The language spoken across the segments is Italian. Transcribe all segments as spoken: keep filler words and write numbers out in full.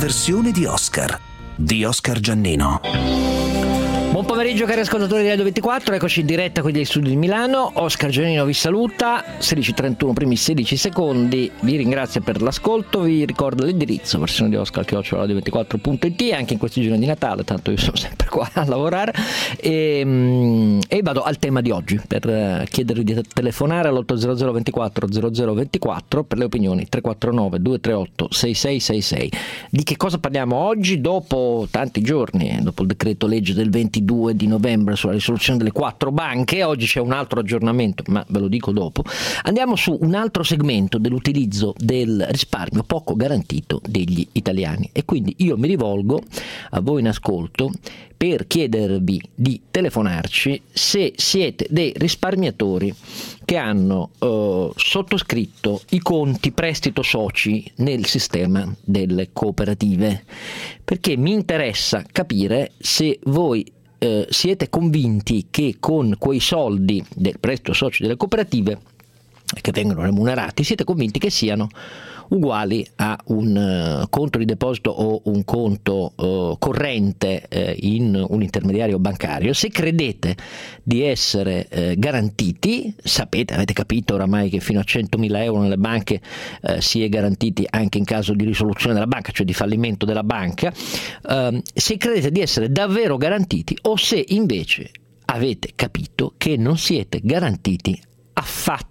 versione di Oscar, di Oscar Giannino. Buon pomeriggio cari ascoltatori di Radio ventiquattro, eccoci in diretta qui dagli studi di Milano. Oscar Giannino vi saluta, sedici e trentuno primi sedici secondi, vi ringrazio per l'ascolto, vi ricordo l'indirizzo versione di Oscar chiocciola radio ventiquattro punto it, anche in questi giorni di Natale, tanto io sono sempre qua a lavorare, e, e vado al tema di oggi per chiedervi di telefonare all'otto zero zero ventiquattro zero zero ventiquattro per le opinioni. Tre quattro nove due tre otto sei sei sei sei. Di che cosa parliamo oggi dopo tanti giorni, dopo il decreto legge del ventidue di novembre sulla risoluzione delle quattro banche? Oggi c'è un altro aggiornamento, ma ve lo dico dopo. Andiamo su un altro segmento dell'utilizzo del risparmio poco garantito degli italiani, e quindi io mi rivolgo a voi in ascolto per chiedervi di telefonarci se siete dei risparmiatori che hanno eh, sottoscritto i conti prestito soci nel sistema delle cooperative, perché mi interessa capire se voi Eh, siete convinti che con quei soldi del prestito soci delle cooperative che vengono remunerati, siete convinti che siano uguali a un uh, conto di deposito o un conto uh, corrente uh, in un intermediario bancario. Se credete di essere uh, garantiti, sapete, avete capito oramai che fino a centomila euro nelle banche uh, si è garantiti anche in caso di risoluzione della banca, cioè di fallimento della banca, uh, se credete di essere davvero garantiti o se invece avete capito che non siete garantiti affatto.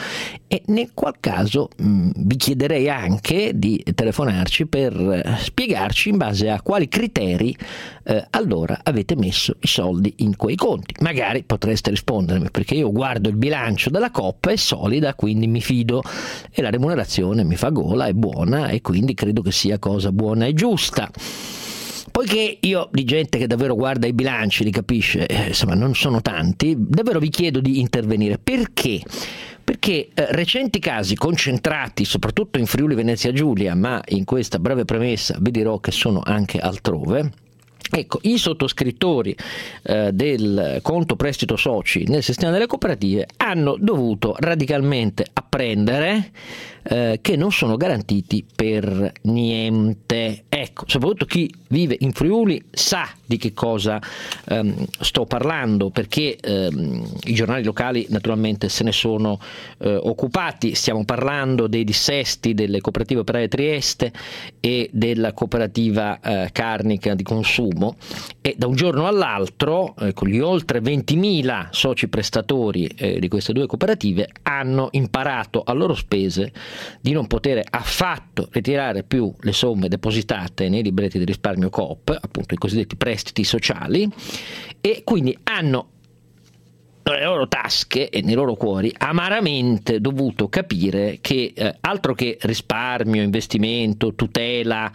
E nel qual caso mh, vi chiederei anche di telefonarci per eh, spiegarci in base a quali criteri eh, allora avete messo i soldi in quei conti. Magari potreste rispondermi: perché io guardo il bilancio della Coop, è solida, quindi mi fido, e la remunerazione mi fa gola, è buona, e quindi credo che sia cosa buona e giusta. Poiché io di gente che davvero guarda i bilanci li capisce, eh, insomma non sono tanti, davvero vi chiedo di intervenire. Perché? Perché eh, recenti casi concentrati soprattutto in Friuli Venezia Giulia, ma in questa breve premessa vi dirò che sono anche altrove. Ecco, i sottoscrittori eh, del conto prestito soci nel sistema delle cooperative hanno dovuto radicalmente apprendere eh, che non sono garantiti per niente. Ecco, soprattutto chi vive in Friuli sa di che cosa ehm, sto parlando, perché ehm, i giornali locali naturalmente se ne sono eh, occupati. Stiamo parlando dei dissesti delle cooperative operaie Trieste e della cooperativa eh, carnica di consumo, e da un giorno all'altro eh, con gli oltre ventimila soci prestatori eh, di queste due cooperative hanno imparato a loro spese di non poter affatto ritirare più le somme depositate nei libretti di risparmio Coop, appunto i cosiddetti prestiti sociali, e quindi hanno nelle loro tasche e nei loro cuori amaramente dovuto capire che eh, altro che risparmio, investimento, tutela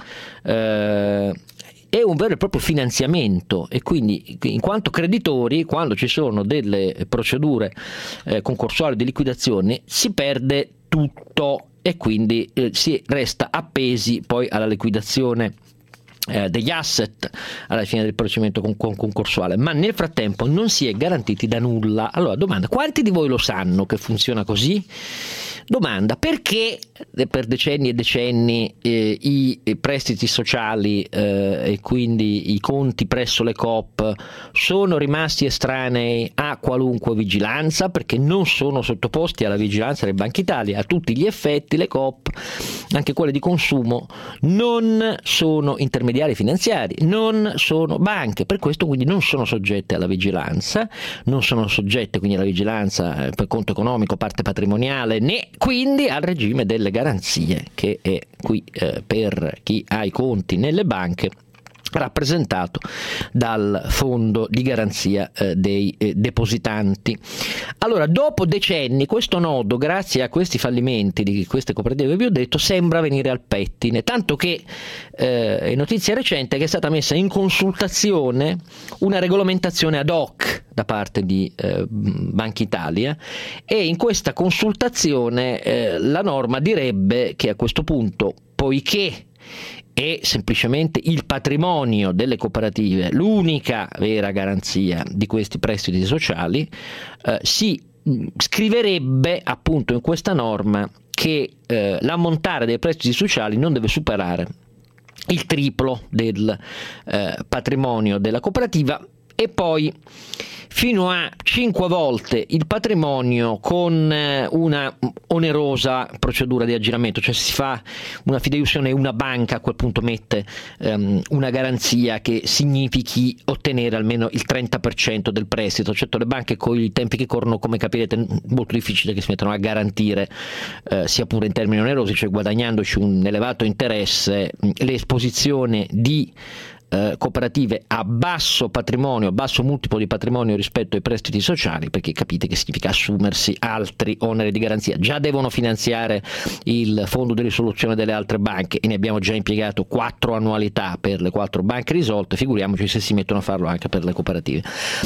eh, è un vero e proprio finanziamento, e quindi in quanto creditori, quando ci sono delle procedure eh, concorsuali di liquidazione, si perde tutto, e quindi eh, si resta appesi poi alla liquidazione eh, degli asset alla fine del procedimento con, con concorsuale, ma nel frattempo non si è garantiti da nulla. Allora, domanda: quanti di voi lo sanno che funziona così? Domanda: perché per decenni e decenni eh, i prestiti sociali eh, e quindi i conti presso le Coop sono rimasti estranei a qualunque vigilanza? Perché non sono sottoposti alla vigilanza del Banca Italia. A tutti gli effetti le Coop, anche quelle di consumo, non sono intermediari finanziari, non sono banche, per questo quindi non sono soggette alla vigilanza, non sono soggette quindi alla vigilanza per conto economico, parte patrimoniale, né quindi al regime delle garanzie, che è qui eh, per chi ha i conti nelle banche rappresentato dal fondo di garanzia eh, dei eh, depositanti. Allora, dopo decenni questo nodo, grazie a questi fallimenti di queste cooperative vi ho detto, sembra venire al pettine, tanto che eh, è notizia recente che è stata messa in consultazione una regolamentazione ad hoc da parte di eh, Banca Italia, e in questa consultazione eh, la norma direbbe che a questo punto, poiché è semplicemente il patrimonio delle cooperative l'unica vera garanzia di questi prestiti sociali, eh, si scriverebbe appunto in questa norma che eh, l'ammontare dei prestiti sociali non deve superare il triplo del eh, patrimonio della cooperativa e poi fino a cinque volte il patrimonio con eh, una onerosa procedura di aggiramento, cioè si fa una fideiussione e una banca a quel punto mette um, una garanzia che significhi ottenere almeno il trenta per cento del prestito. Certo, le banche con i tempi che corrono, come capirete, è molto difficile che si mettano a garantire, eh, sia pure in termini onerosi, cioè guadagnandoci un elevato interesse, l'esposizione di Eh, cooperative a basso patrimonio, a basso multiplo di patrimonio rispetto ai prestiti sociali, perché capite che significa assumersi altri oneri di garanzia. Già devono finanziare il fondo di risoluzione delle altre banche e ne abbiamo già impiegato quattro annualità per le quattro banche risolte, figuriamoci se si mettono a farlo anche per le cooperative.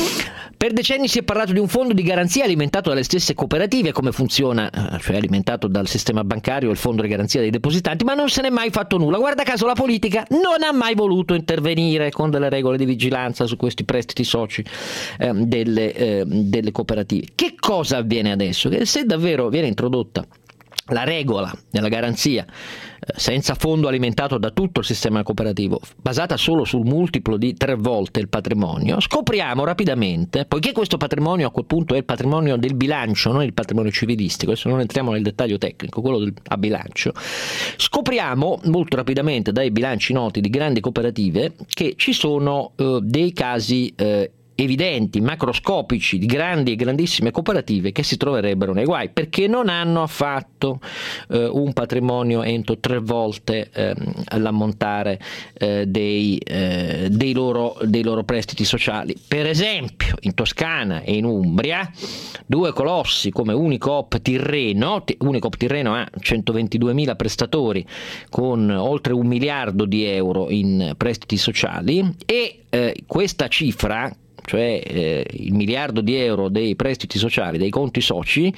Per decenni si è parlato di un fondo di garanzia alimentato dalle stesse cooperative. Come funziona? Cioè alimentato dal sistema bancario, il fondo di garanzia dei depositanti, ma non se n'è mai fatto nulla. Guarda caso la politica non ha mai voluto intervenire con delle regole di vigilanza su questi prestiti soci eh, delle, eh, delle cooperative. Che cosa avviene adesso? Che se davvero viene introdotta la regola della garanzia eh, senza fondo alimentato da tutto il sistema cooperativo, basata solo sul multiplo di tre volte il patrimonio, scopriamo rapidamente, poiché questo patrimonio a quel punto è il patrimonio del bilancio, non il patrimonio civilistico, adesso non entriamo nel dettaglio tecnico, quello del, a bilancio, scopriamo molto rapidamente dai bilanci noti di grandi cooperative che ci sono eh, dei casi eh, evidenti, macroscopici, di grandi e grandissime cooperative che si troverebbero nei guai perché non hanno affatto eh, un patrimonio entro tre volte eh, l'ammontare eh, dei, eh, dei, loro, dei loro prestiti sociali. Per esempio in Toscana e in Umbria due colossi come Unicoop Tirreno, Unicoop Tirreno ha centoventiduemila prestatori con oltre un miliardo di euro in prestiti sociali e eh, questa cifra, cioè eh, il miliardo di euro dei prestiti sociali, dei conti soci,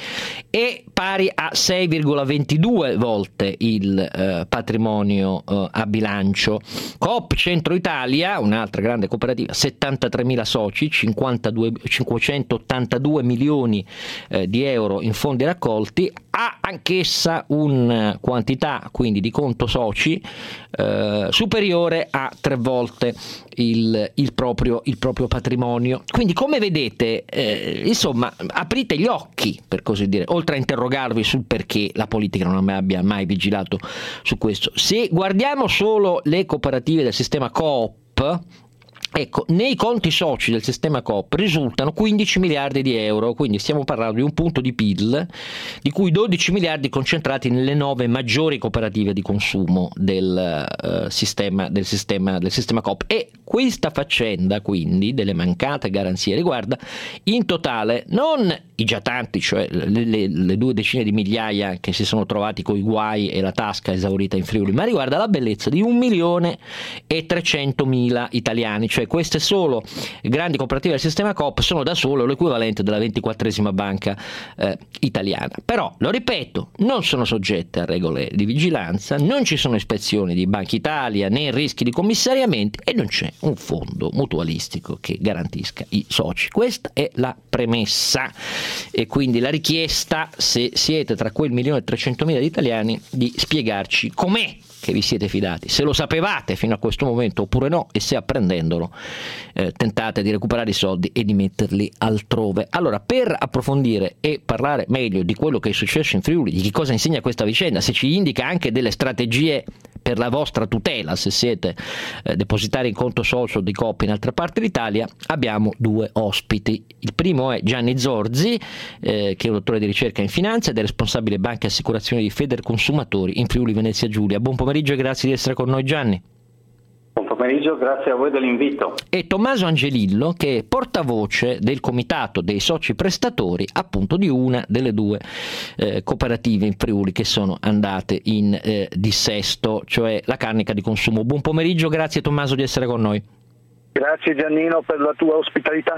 è pari a sei virgola ventidue volte il eh, patrimonio eh, a bilancio. Coop Centro Italia, un'altra grande cooperativa, settantatremila soci, cinquantadue, cinquecentottantadue milioni eh, di euro in fondi raccolti, ha anch'essa una quantità quindi di conto soci eh, superiore a tre volte il, il, proprio, il proprio patrimonio. Quindi come vedete, eh, insomma, aprite gli occhi, per così dire, oltre a interrogarvi sul perché la politica non abbia mai vigilato su questo. Se guardiamo solo le cooperative del sistema Coop, ecco, nei conti soci del sistema Coop risultano quindici miliardi di euro, quindi stiamo parlando di un punto di P I L, di cui dodici miliardi concentrati nelle nove maggiori cooperative di consumo del, uh, sistema, del, sistema, del sistema Coop. E questa faccenda, quindi, delle mancate garanzie riguarda in totale non i già tanti, cioè le, le, le due decine di migliaia che si sono trovati coi guai e la tasca esaurita in Friuli, ma riguarda la bellezza di un milione e trecentomila italiani. Cioè queste solo grandi cooperative del sistema Coop sono da solo l'equivalente della ventiquattresima banca eh, italiana. Però, lo ripeto, non sono soggette a regole di vigilanza, non ci sono ispezioni di Banca Italia né rischi di commissariamenti e non c'è un fondo mutualistico che garantisca i soci. Questa è la premessa e quindi la richiesta, se siete tra quel milione e trecentomila di italiani, di spiegarci com'è che vi siete fidati, se lo sapevate fino a questo momento oppure no, e se apprendendolo eh, tentate di recuperare i soldi e di metterli altrove. Allora, per approfondire e parlare meglio di quello che è successo in Friuli, di che cosa insegna questa vicenda, se ci indica anche delle strategie per la vostra tutela se siete eh, depositari in conto socio di Coop in altre parti d'Italia, abbiamo due ospiti. Il primo è Gianni Zorzi, eh, che è un dottore di ricerca in finanza ed è responsabile banche e assicurazioni di Federconsumatori in Friuli Venezia Giulia. Buon pomeriggio e grazie di essere con noi, Gianni. Buon pomeriggio, grazie a voi dell'invito. E Tommaso Angelillo, che è portavoce del comitato dei soci prestatori, appunto di una delle due eh, cooperative in Friuli che sono andate in eh, dissesto, cioè la Carnica di Consumo. Buon pomeriggio, grazie Tommaso di essere con noi. Grazie Giannino per la tua ospitalità.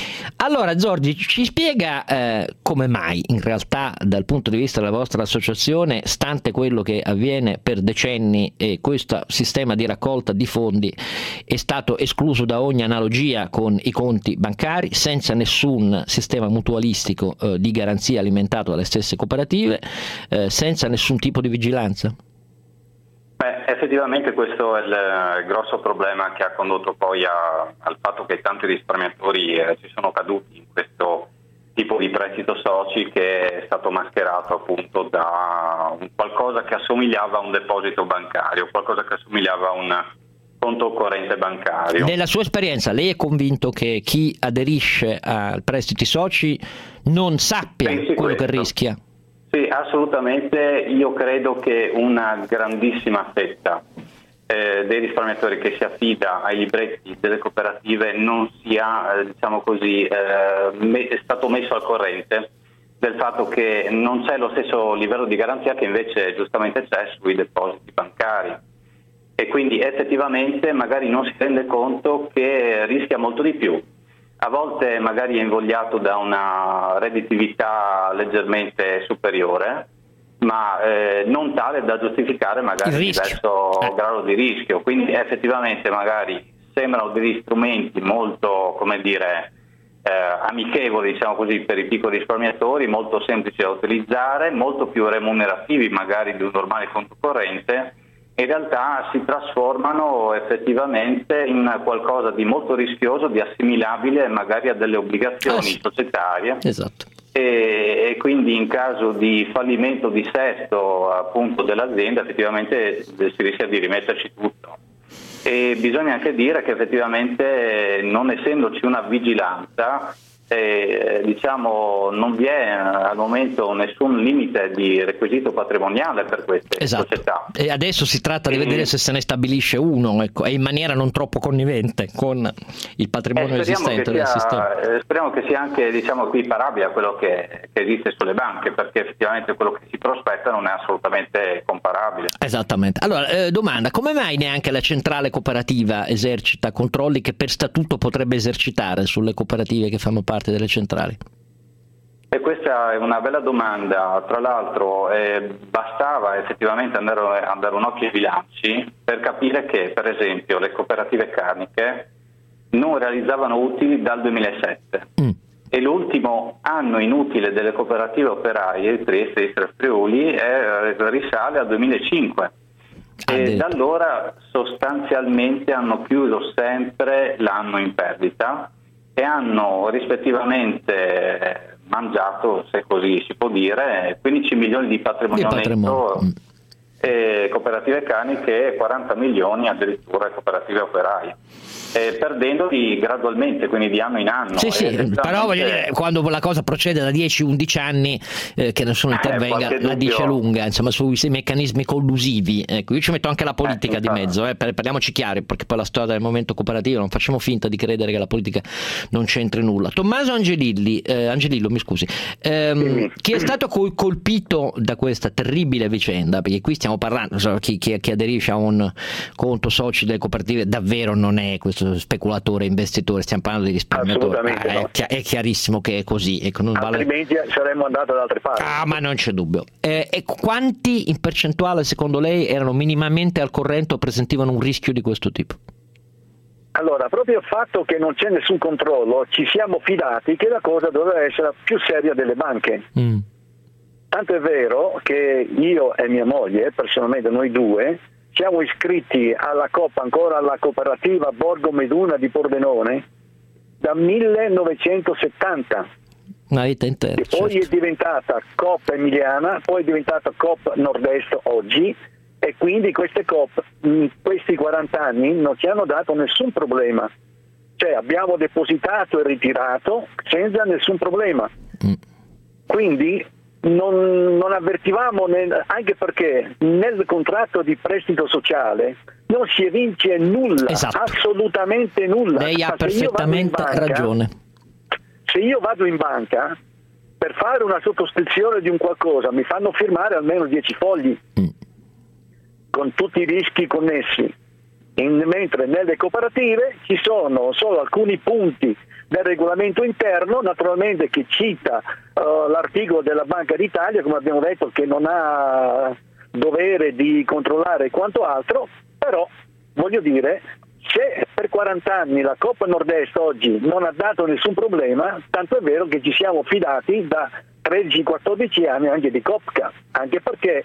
Allora Zorzi, ci spiega eh, come mai in realtà dal punto di vista della vostra associazione, stante quello che avviene per decenni e questo sistema di raccolta di fondi è stato escluso da ogni analogia con i conti bancari, senza nessun sistema mutualistico eh, di garanzia alimentato dalle stesse cooperative, eh, senza nessun tipo di vigilanza? Beh, Beh, effettivamente questo è il, il grosso problema che ha condotto poi a, al fatto che tanti risparmiatori eh, ci sono caduti in questo tipo di prestito soci, che è stato mascherato appunto da un qualcosa che assomigliava a un deposito bancario, qualcosa che assomigliava a un conto corrente bancario. Nella sua esperienza, lei è convinto che chi aderisce a prestiti soci non sappia Pensi quello questo? che rischia? Sì, assolutamente. Io credo che una grandissima fetta eh, dei risparmiatori che si affida ai libretti delle cooperative non sia, eh, diciamo così, eh, me- è stato messo al corrente del fatto che non c'è lo stesso livello di garanzia che invece giustamente c'è sui depositi bancari, e quindi effettivamente magari non si rende conto che rischia molto di più. A volte magari è invogliato da una redditività leggermente superiore, ma eh, non tale da giustificare magari un diverso eh. grado di rischio. Quindi effettivamente magari sembrano degli strumenti molto, come dire, eh, amichevoli, diciamo così, per i piccoli risparmiatori, molto semplici da utilizzare, molto più remunerativi magari di un normale conto corrente. In realtà si trasformano effettivamente in qualcosa di molto rischioso, di assimilabile magari a delle obbligazioni ah, sì. societarie. Esatto. E, e quindi in caso di fallimento, di sesto appunto dell'azienda, effettivamente si rischia di rimetterci tutto. E bisogna anche dire che effettivamente, non essendoci una vigilanza, Eh, diciamo non vi è al momento nessun limite di requisito patrimoniale per queste esatto. società. E adesso si tratta di e... vedere se se ne stabilisce uno, ecco, e in maniera non troppo connivente con il patrimonio eh, esistente sia, del sistema. Eh, speriamo che sia anche, diciamo, equiparabile a quello che, che esiste sulle banche, perché effettivamente quello che si prospetta non è assolutamente comparabile. Esattamente. Allora, eh, domanda: come mai neanche la centrale cooperativa esercita controlli che per statuto potrebbe esercitare sulle cooperative che fanno parte delle centrali? E questa è una bella domanda. Tra l'altro eh, bastava effettivamente andare a dare un occhio ai bilanci per capire che, per esempio, le cooperative carniche non realizzavano utili dal duemilasette mm. e l'ultimo anno inutile delle cooperative operaie di Trieste, Istria e Friuli è, risale al duemilacinque. Ah, e da allora sostanzialmente hanno chiuso sempre l'anno in perdita e hanno rispettivamente mangiato, se così si può dire, quindici milioni di patrimonio netto e cooperative carniche e quaranta milioni addirittura cooperative operaie, eh, perdendoli gradualmente, quindi di anno in anno. Sì, sì, però voglio dire, quando la cosa procede da dieci undici anni eh, che nessuno intervenga, eh, la dice lunga, insomma, sui meccanismi collusivi. Ecco, io ci metto anche la politica eh, di mezzo, eh, parliamoci chiari, perché poi la storia del movimento cooperativo, non facciamo finta di credere che la politica non c'entri nulla. Tommaso Angelilli, eh, Angelillo, mi scusi, ehm, sì. chi è stato colpito da questa terribile vicenda, perché qui stiamo parlando, insomma, chi, chi, chi aderisce a un conto soci delle cooperative davvero non è questo speculatore, investitore, stiamo parlando di risparmiatori. Ah, no. è, è chiarissimo che è così. Ecco, non altrimenti vale... saremmo andati da altre parti. Ah, ma non c'è dubbio. Eh, e quanti in percentuale secondo lei erano minimamente al corrente o presentivano un rischio di questo tipo? Allora, proprio il fatto che non c'è nessun controllo, ci siamo fidati che la cosa doveva essere più seria delle banche. Mm. Tanto è vero che io e mia moglie, personalmente noi due, siamo iscritti alla Coop, ancora alla cooperativa Borgo Meduna di Pordenone, da millenovecentosettanta. Una vita intera. E poi certo. È diventata Coop Emiliana, poi è diventata Coop Nord-Est oggi, e quindi queste Coop in questi quaranta anni non ci hanno dato nessun problema. Cioè abbiamo depositato e ritirato senza nessun problema. Mm. Quindi Non, non avvertivamo, nel, anche perché nel contratto di prestito sociale non si evince nulla, esatto. Assolutamente nulla. Lei ha perfettamente banca, ragione. Se io vado in banca per fare una sottoscrizione di un qualcosa mi fanno firmare almeno dieci fogli mm. con tutti i rischi connessi, in, mentre nelle cooperative ci sono solo alcuni punti del regolamento interno, naturalmente, che cita uh, l'articolo della Banca d'Italia, come abbiamo detto, che non ha dovere di controllare quanto altro, però voglio dire, se per quaranta anni la Coop Nord-Est oggi non ha dato nessun problema, tanto è vero che ci siamo fidati da tredici quattordici anni anche di Coopca, anche perché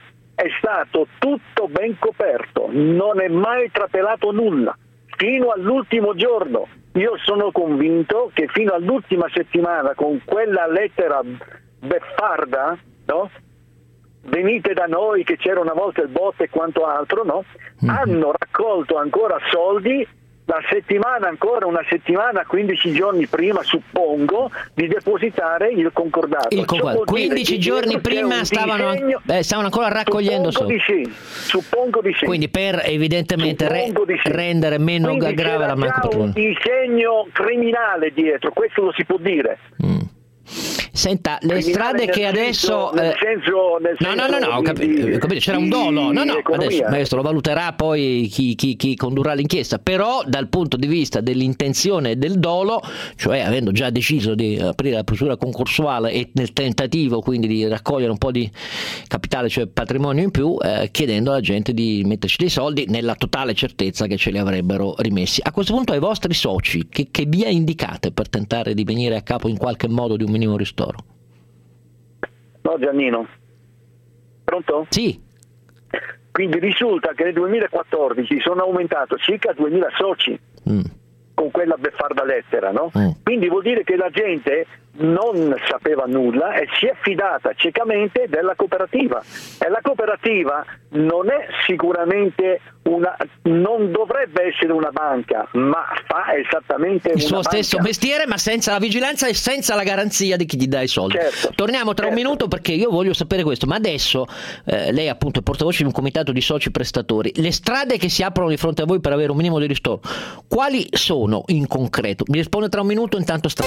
è stato tutto ben coperto, non è mai trapelato nulla, fino all'ultimo giorno. Io sono convinto che fino all'ultima settimana, con quella lettera beffarda, no? Venite da noi che c'era una volta il bot e quanto altro, no? Mm-hmm. Hanno raccolto ancora soldi la settimana, ancora una settimana, quindici giorni prima, suppongo, di depositare il concordato. Il concordato. quindici giorni prima stavano, disegno, eh, stavano ancora raccogliendo soldi. Suppongo di sì, suppongo di sì. Quindi per evidentemente re, sì. rendere meno Quindi grave la mancopertura. C'era già un disegno criminale dietro, questo lo si può dire. Mm. Senta, le strade che adesso senso, nel senso, nel no, no, no, no, ho capito, capito, c'era un dolo, no, no, adesso, adesso lo valuterà poi chi, chi, chi condurrà l'inchiesta, però dal punto di vista dell'intenzione e del dolo, cioè avendo già deciso di aprire la procedura concorsuale e nel tentativo quindi di raccogliere un po' di capitale, cioè patrimonio in più, eh, chiedendo alla gente di metterci dei soldi nella totale certezza che ce li avrebbero rimessi. A questo punto ai vostri soci, che, che via indicate per tentare di venire a capo in qualche modo di un minimo ristoro? No, Giannino. Pronto? Sì. Quindi risulta che nel duemilaquattordici sono aumentato circa duemila soci mm. con quella beffarda lettera, no? Mm. Quindi vuol dire che la gente non sapeva nulla e si è fidata ciecamente della cooperativa. E la cooperativa non è sicuramente una, non dovrebbe essere una banca, ma fa esattamente il una suo banca. stesso mestiere, ma senza la vigilanza e senza la garanzia di chi gli dà i soldi. Certo, Torniamo tra certo. un minuto, perché io voglio sapere questo. Ma adesso eh, lei appunto è portavoce di un comitato di soci prestatori. Le strade che si aprono di fronte a voi per avere un minimo di ristoro, quali sono in concreto? Mi risponde tra un minuto, intanto sta...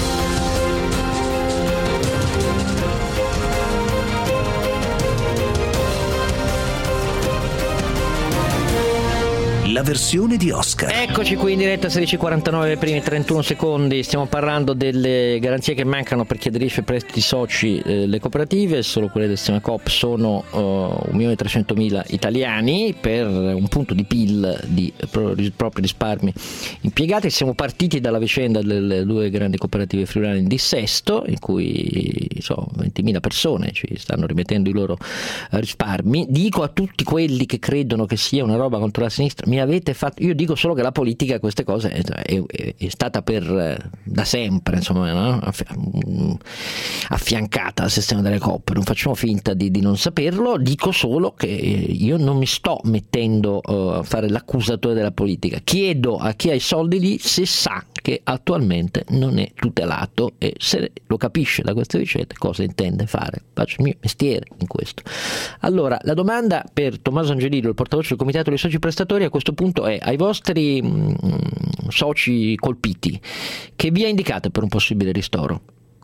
La versione di Oscar. Eccoci qui in diretta, sedici e quarantanove, i primi trentuno secondi. Stiamo parlando delle garanzie che mancano per chi aderisce prestiti soci eh, le cooperative. Solo quelle del sistema Coop sono uh, un milione e trecentomila italiani per un punto di P I L di pro, propri risparmi impiegati. Siamo partiti dalla vicenda delle due grandi cooperative friulane in dissesto, in cui so, ventimila persone ci stanno rimettendo i loro risparmi. Dico a tutti quelli che credono che sia una roba contro la sinistra, mi avete fatto, io dico solo che la politica queste cose è, è, è stata per da sempre, insomma, no? Affiancata al sistema delle coop, non facciamo finta di, di non saperlo. Dico solo che io non mi sto mettendo uh, a fare l'accusatore della politica, chiedo a chi ha i soldi lì se sa che attualmente non è tutelato e se lo capisce da queste vicende cosa intende fare. Faccio il mio mestiere in questo. Allora, la domanda per Tommaso Angelillo, il portavoce del comitato dei soci prestatori, a questo punto è: ai vostri mh, soci colpiti, che via indicate per un possibile ristoro?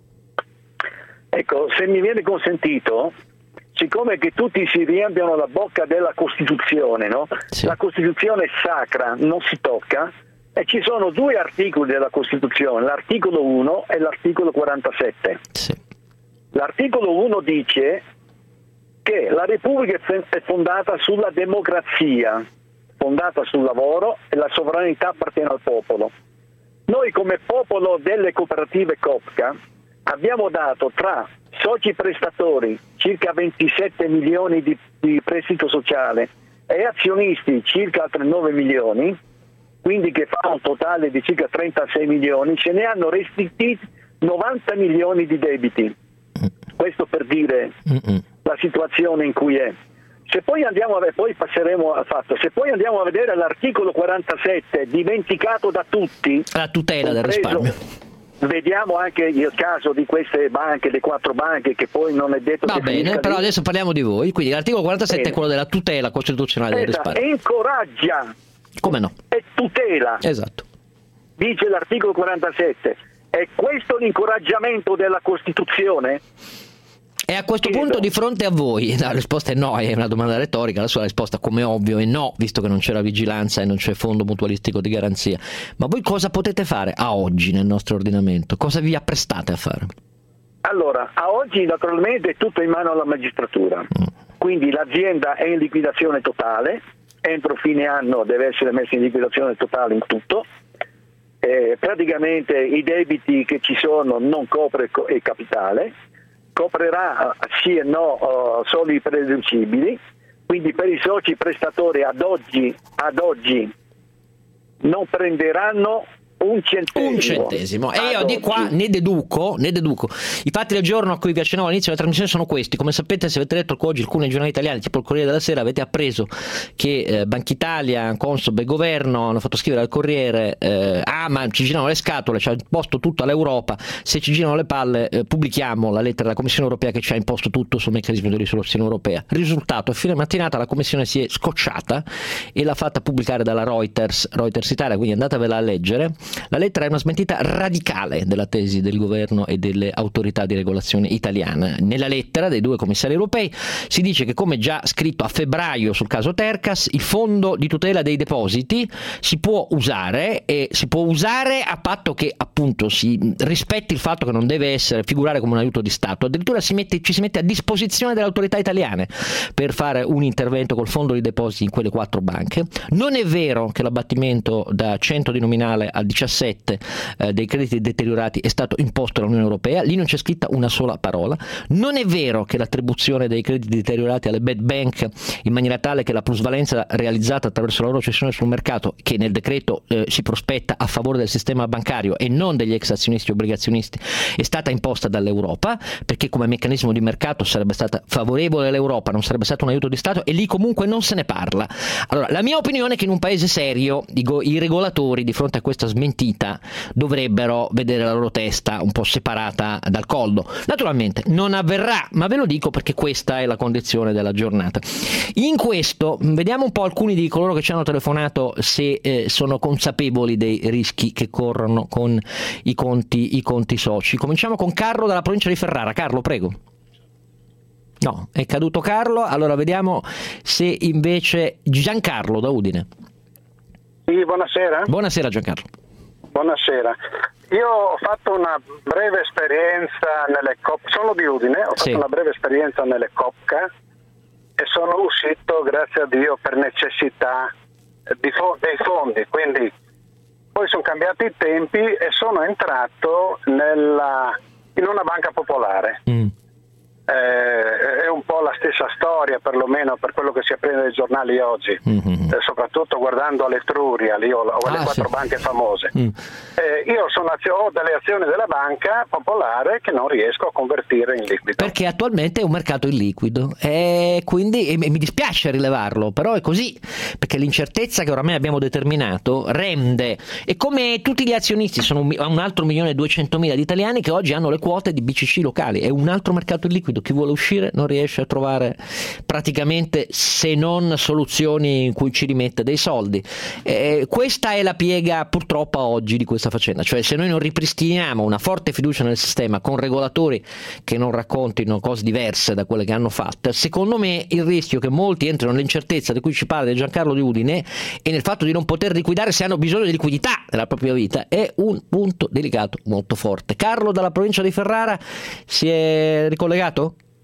Ecco, se mi viene consentito, siccome che tutti si riempiono la bocca della Costituzione, no? Sì. La Costituzione è sacra, non si tocca, e ci sono due articoli della Costituzione, l'articolo uno e l'articolo quarantasette. Sì. L'articolo uno dice che la Repubblica è fondata sulla democrazia, fondata sul lavoro, e la sovranità appartiene al popolo. Noi come popolo delle cooperative Copca abbiamo dato tra soci prestatori circa ventisette milioni di, di prestito sociale e azionisti circa altri nove milioni, quindi che fa un totale di circa trentasei milioni, ce ne hanno restituiti novanta milioni di debiti. Questo per dire Mm-mm. la situazione in cui è. Se poi andiamo a poi passeremo al fatto, se poi andiamo a vedere l'articolo quarantasette, dimenticato da tutti, la tutela del risparmio. Vediamo anche il caso di queste banche, le quattro banche, che poi non è detto Va che bene, però di... adesso parliamo di voi. Quindi l'articolo quarantasette bene. È quello della tutela costituzionale del esatto, risparmio. E incoraggia. Come no? E tutela. Esatto. Dice l'articolo quarantasette. È questo l'incoraggiamento della Costituzione? E a questo Chiedo. punto, di fronte a voi, la risposta è no, è una domanda retorica, la sua risposta come ovvio è no, visto che non c'è la vigilanza e non c'è fondo mutualistico di garanzia. Ma voi cosa potete fare a oggi nel nostro ordinamento? Cosa vi apprestate a fare? Allora, a oggi naturalmente è tutto in mano alla magistratura, mm. quindi l'azienda è in liquidazione totale, entro fine anno deve essere messa in liquidazione totale in tutto, eh, praticamente i debiti che ci sono non copre il capitale. coprirà sì e no uh, solo i prededucibili, quindi per i soci prestatori ad oggi, ad oggi non prenderanno un centesimo. Un centesimo. E io di qua ne deduco, ne deduco. I fatti del giorno a cui vi accennavo all'inizio della trasmissione sono questi. Come sapete, se avete letto oggi alcuni giornali italiani, tipo il Corriere della Sera, avete appreso che eh, Banca Italia, Consob e Governo hanno fatto scrivere al Corriere eh, ah ma ci girano le scatole, ci ha imposto tutto all'Europa, se ci girano le palle eh, pubblichiamo la lettera della Commissione Europea che ci ha imposto tutto sul meccanismo di risoluzione europea. Risultato, a fine mattinata la Commissione si è scocciata e l'ha fatta pubblicare dalla Reuters, Reuters Italia, quindi andatevela a leggere. La lettera è una smentita radicale della tesi del governo e delle autorità di regolazione italiana. Nella lettera dei due commissari europei si dice che, come già scritto a febbraio sul caso Tercas, il fondo di tutela dei depositi si può usare e si può usare a patto che appunto si rispetti il fatto che non deve essere figurare come un aiuto di Stato. Addirittura si mette, ci si mette a disposizione delle autorità italiane per fare un intervento col fondo di depositi in quelle quattro banche. Non è vero che l'abbattimento da cento di nominale a diciassette eh, dei crediti deteriorati è stato imposto dall'Unione Europea, lì non c'è scritta una sola parola. Non è vero che l'attribuzione dei crediti deteriorati alle bad bank in maniera tale che la plusvalenza realizzata attraverso la loro cessione sul mercato, che nel decreto eh, si prospetta a favore del sistema bancario e non degli ex azionisti e obbligazionisti, è stata imposta dall'Europa, perché come meccanismo di mercato sarebbe stata favorevole all'Europa, non sarebbe stato un aiuto di Stato, e lì comunque non se ne parla. Allora, la mia opinione è che in un paese serio dico, i regolatori di fronte a questa smentita dovrebbero vedere la loro testa un po' separata dal collo. Naturalmente non avverrà, ma ve lo dico perché questa è la condizione della giornata. In questo vediamo un po' alcuni di coloro che ci hanno telefonato se eh, sono consapevoli dei rischi che corrono con i conti, i conti soci. Cominciamo con Carlo dalla provincia di Ferrara. Carlo, prego. No, è caduto Carlo. Allora vediamo se invece Giancarlo da Udine. Sì, buonasera. Buonasera Giancarlo. Buonasera. Io ho fatto una breve esperienza nelle C O P, sono di Udine, ho fatto sì. una breve esperienza nelle Copca e sono uscito, grazie a Dio, per necessità di fo- dei fondi, quindi poi sono cambiati i tempi e sono entrato nella, in una banca popolare. Mm. Eh, è un po' la stessa storia, perlomeno per quello che si apprende dai giornali oggi, mm-hmm. eh, soprattutto guardando l'Etruria, lì ho, ho ah, le quattro sì. banche famose. Mm. Eh, io sono azio- ho delle azioni della banca popolare che non riesco a convertire in liquido. Perché attualmente è un mercato illiquido e quindi e mi dispiace rilevarlo, però è così, perché l'incertezza che oramai abbiamo determinato rende, e come tutti gli azionisti sono un, un altro milione e duecentomila di italiani che oggi hanno le quote di B C C locali, è un altro mercato illiquido. Chi vuole uscire non riesce a trovare praticamente, se non soluzioni in cui ci rimette dei soldi. Eh, questa è la piega purtroppo oggi di questa faccenda, cioè se noi non ripristiniamo una forte fiducia nel sistema con regolatori che non raccontino cose diverse da quelle che hanno fatte, secondo me il rischio che molti entrino nell'incertezza di cui ci parla Giancarlo di Udine e nel fatto di non poter liquidare se hanno bisogno di liquidità nella propria vita è un punto delicato molto forte. Carlo dalla provincia di Ferrara si è ricollegato?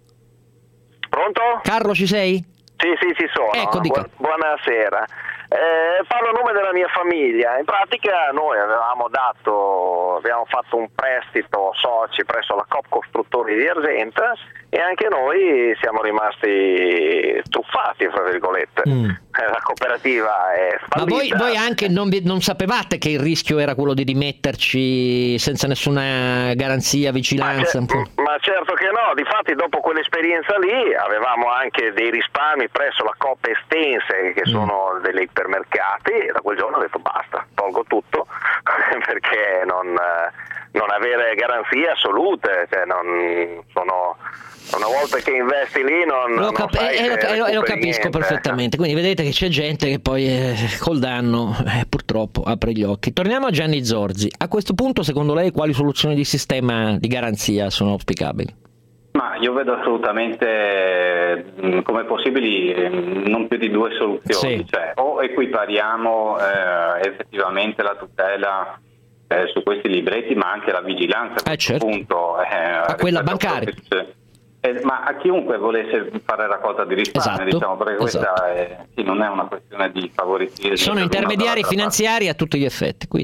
Pronto? Carlo, ci sei? Sì, sì, ci sono. Ecco, dica. Bu- buonasera. Eh, parlo a nome della mia famiglia. In pratica noi avevamo dato, abbiamo fatto un prestito soci presso la Coop Costruttori di Argenta e anche noi siamo rimasti truffati, fra virgolette. Mm. La cooperativa è fallita. Ma voi, voi anche non, non sapevate che il rischio era quello di rimetterci senza nessuna garanzia, vigilanza? Ma, cer- ma certo che no, difatti dopo quell'esperienza lì avevamo anche dei risparmi presso la Coop Estense, che sono mm. degli ipermercati, e da quel giorno ho detto basta, tolgo tutto perché non, non avere garanzie assolute, cioè non sono... Una volta che investi lì non lo, non cap- sai eh, se lo, lo capisco niente. perfettamente, quindi vedete che c'è gente che poi eh, col danno eh, purtroppo apre gli occhi. Torniamo a Gianni Zorzi. A questo punto secondo lei quali soluzioni di sistema di garanzia sono auspicabili? Ma io vedo assolutamente mh, come possibili mh, non più di due soluzioni, sì. Cioè o equipariamo eh, effettivamente la tutela eh, su questi libretti, ma anche la vigilanza a eh, certo. punto, eh, a quella bancaria. Eh, ma a chiunque volesse fare raccolta di risparmio, esatto, diciamo, perché questa esatto. è, sì, non è una questione di favoritismo. Sono intermediari finanziari a tutti gli effetti, quindi.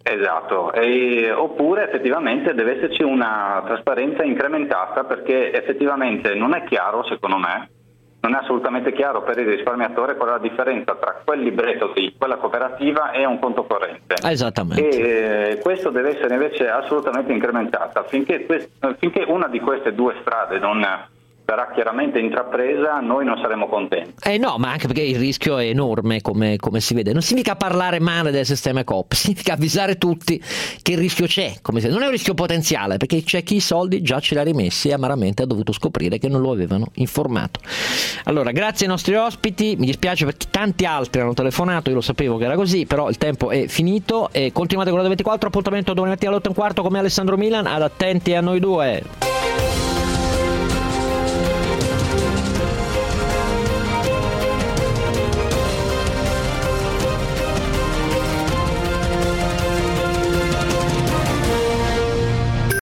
Esatto, e, oppure effettivamente deve esserci una trasparenza incrementata, perché effettivamente non è chiaro, secondo me, non è assolutamente chiaro per il risparmiatore qual è la differenza tra quel libretto di quella cooperativa e un conto corrente. Esattamente. E eh, questo deve essere invece assolutamente incrementata. Finché, quest- finché una di queste due strade non sarà chiaramente intrapresa, noi non saremo contenti. Eh no, ma anche perché il rischio è enorme, come, come si vede. Non significa parlare male del sistema Coop, significa avvisare tutti che il rischio c'è. Come si vede. Non è un rischio potenziale, perché c'è chi i soldi già ce li ha rimessi e amaramente ha dovuto scoprire che non lo avevano informato. Allora, grazie ai nostri ospiti, mi dispiace perché tanti altri hanno telefonato, io lo sapevo che era così, però il tempo è finito. E continuate con la ventiquattro, appuntamento domani mattina alle otto e un quarto come Alessandro Milan, ad Attenti a noi due.